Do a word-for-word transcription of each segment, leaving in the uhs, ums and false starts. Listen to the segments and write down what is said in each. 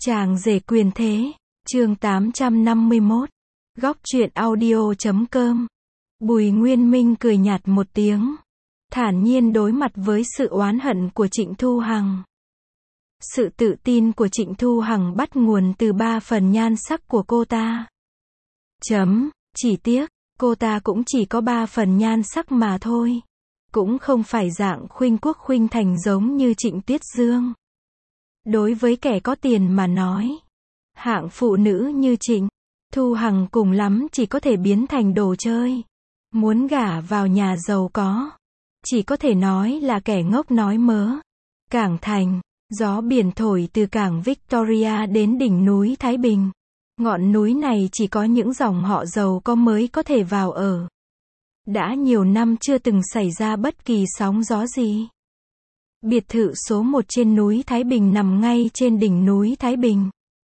Chàng rể quyền thế, chương tám trăm năm mươi mốt, góc truyện audio chấm com. Bùi Nguyên Minh cười nhạt một tiếng, thản nhiên đối mặt với sự oán hận của Trịnh Thu Hằng. Sự tự tin của Trịnh Thu Hằng bắt nguồn từ ba phần nhan sắc của cô ta. Chấm, chỉ tiếc, cô ta cũng chỉ có ba phần nhan sắc mà thôi. Cũng không phải dạng khuynh quốc khuynh thành giống như Trịnh Tuyết Dương. Đối với kẻ có tiền mà nói, hạng phụ nữ như Trịnh Thu Hằng cùng lắm chỉ có thể biến thành đồ chơi. Muốn gả vào nhà giàu có, chỉ có thể nói là kẻ ngốc nói mớ. Cảng Thành, gió biển thổi từ cảng Victoria đến đỉnh núi Thái Bình. Ngọn núi này chỉ có những dòng họ giàu có mới có thể vào ở. Đã nhiều năm chưa từng xảy ra bất kỳ sóng gió gì. Biệt thự số một trên núi Thái Bình nằm ngay trên đỉnh núi Thái Bình.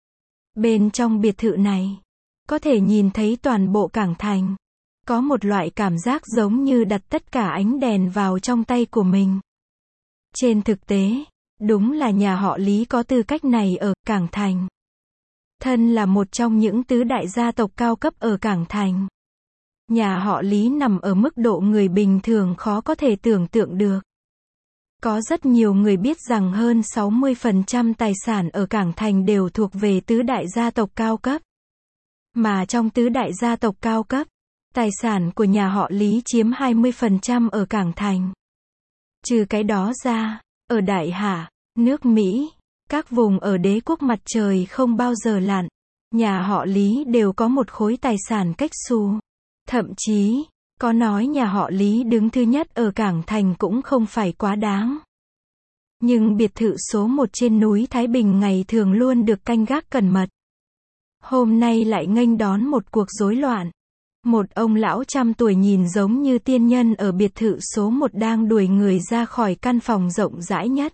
Bên trong biệt thự này, có thể nhìn thấy toàn bộ Cảng Thành. Có một loại cảm giác giống như đặt tất cả ánh đèn vào trong tay của mình. Trên thực tế, đúng là nhà họ Lý có tư cách này ở Cảng Thành. Thân là một trong những tứ đại gia tộc cao cấp ở Cảng Thành. Nhà họ Lý nằm ở mức độ người bình thường khó có thể tưởng tượng được. Có rất nhiều người biết rằng hơn sáu mươi phần trăm tài sản ở Cảng Thành đều thuộc về tứ đại gia tộc cao cấp. Mà trong tứ đại gia tộc cao cấp, tài sản của nhà họ Lý chiếm hai mươi phần trăm ở Cảng Thành. Trừ cái đó ra, ở Đại Hạ, nước Mỹ, các vùng ở đế quốc mặt trời không bao giờ lặn, nhà họ Lý đều có một khối tài sản cách xù. Thậm chí, có nói nhà họ Lý đứng thứ nhất ở Cảng Thành cũng không phải quá đáng. Nhưng biệt thự số một trên núi Thái Bình ngày thường luôn được canh gác cẩn mật. Hôm nay lại nghênh đón một cuộc rối loạn. Một ông lão trăm tuổi nhìn giống như tiên nhân ở biệt thự số một đang đuổi người ra khỏi căn phòng rộng rãi nhất.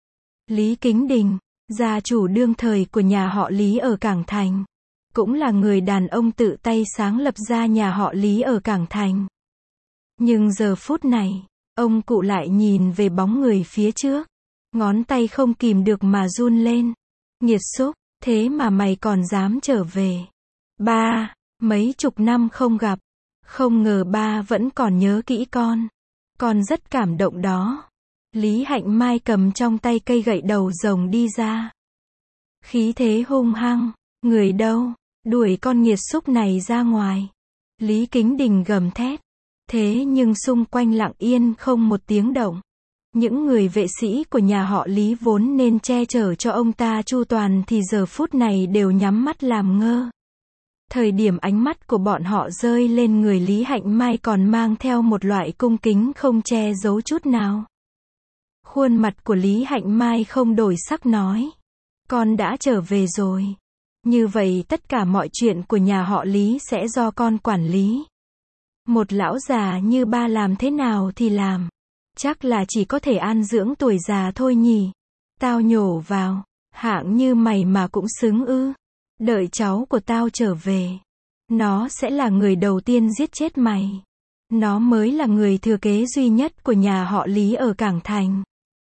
Lý Kính Đình, gia chủ đương thời của nhà họ Lý ở Cảng Thành. Cũng là người đàn ông tự tay sáng lập ra nhà họ Lý ở Cảng Thành. Nhưng giờ phút này, ông cụ lại nhìn về bóng người phía trước. Ngón tay không kìm được mà run lên. Nghiệt xúc, thế mà mày còn dám trở về. Ba, mấy chục năm không gặp. Không ngờ ba vẫn còn nhớ kỹ con. Con rất cảm động đó. Lý Hạnh Mai cầm trong tay cây gậy đầu rồng đi ra. Khí thế hung hăng. Người đâu? Đuổi con nghiệt xúc này ra ngoài. Lý Kính Đình gầm thét. Thế nhưng xung quanh lặng yên không một tiếng động. Những người vệ sĩ của nhà họ Lý vốn nên che chở cho ông ta chu toàn thì giờ phút này đều nhắm mắt làm ngơ. Thời điểm ánh mắt của bọn họ rơi lên người Lý Hạnh Mai còn mang theo một loại cung kính không che giấu chút nào. Khuôn mặt của Lý Hạnh Mai không đổi sắc nói. Con đã trở về rồi. Như vậy tất cả mọi chuyện của nhà họ Lý sẽ do con quản lý. Một lão già như ba làm thế nào thì làm. Chắc là chỉ có thể an dưỡng tuổi già thôi nhỉ. Tao nhổ vào. Hạng như mày mà cũng xứng ư. Đợi cháu của tao trở về. Nó sẽ là người đầu tiên giết chết mày. Nó mới là người thừa kế duy nhất của nhà họ Lý ở Cảng Thành.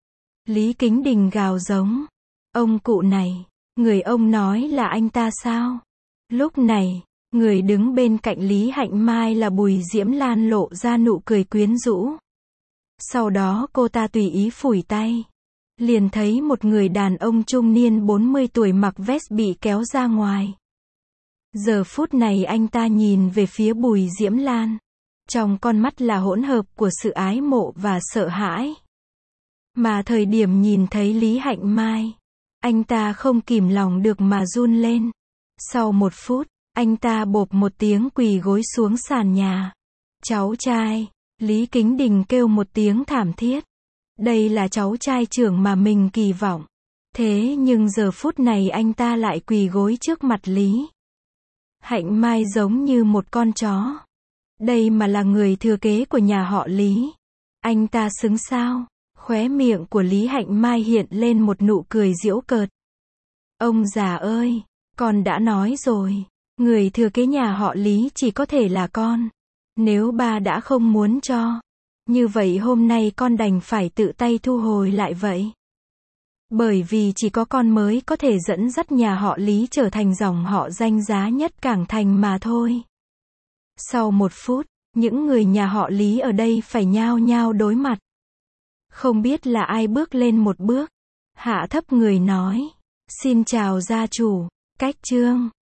Lý Kính Đình gào giống. Ông cụ này, người ông nói là anh ta sao? Lúc này, người đứng bên cạnh Lý Hạnh Mai là Bùi Diễm Lan lộ ra nụ cười quyến rũ. Sau đó cô ta tùy ý phủi tay. Liền thấy một người đàn ông trung niên bốn mươi tuổi mặc vest bị kéo ra ngoài. Giờ phút này anh ta nhìn về phía Bùi Diễm Lan. Trong con mắt là hỗn hợp của sự ái mộ và sợ hãi. Mà thời điểm nhìn thấy Lý Hạnh Mai, anh ta không kìm lòng được mà run lên. Sau một phút, anh ta bộp một tiếng quỳ gối xuống sàn nhà. Cháu trai, Lý Kính Đình kêu một tiếng thảm thiết. Đây là cháu trai trưởng mà mình kỳ vọng. Thế nhưng giờ phút này anh ta lại quỳ gối trước mặt Lý Hạnh Mai giống như một con chó. Đây mà là người thừa kế của nhà họ Lý. Anh ta xứng sao? Khóe miệng của Lý Hạnh Mai hiện lên một nụ cười giễu cợt. Ông già ơi, con đã nói rồi. Người thừa kế nhà họ Lý chỉ có thể là con. Nếu ba đã không muốn cho, như vậy hôm nay con đành phải tự tay thu hồi lại vậy. Bởi vì chỉ có con mới có thể dẫn dắt nhà họ Lý trở thành dòng họ danh giá nhất Cảng Thành mà thôi. Sau một phút, những người nhà họ Lý ở đây phải nhao nhao đối mặt. Không biết là ai bước lên một bước, hạ thấp người nói. Xin chào gia chủ, Cách Trương.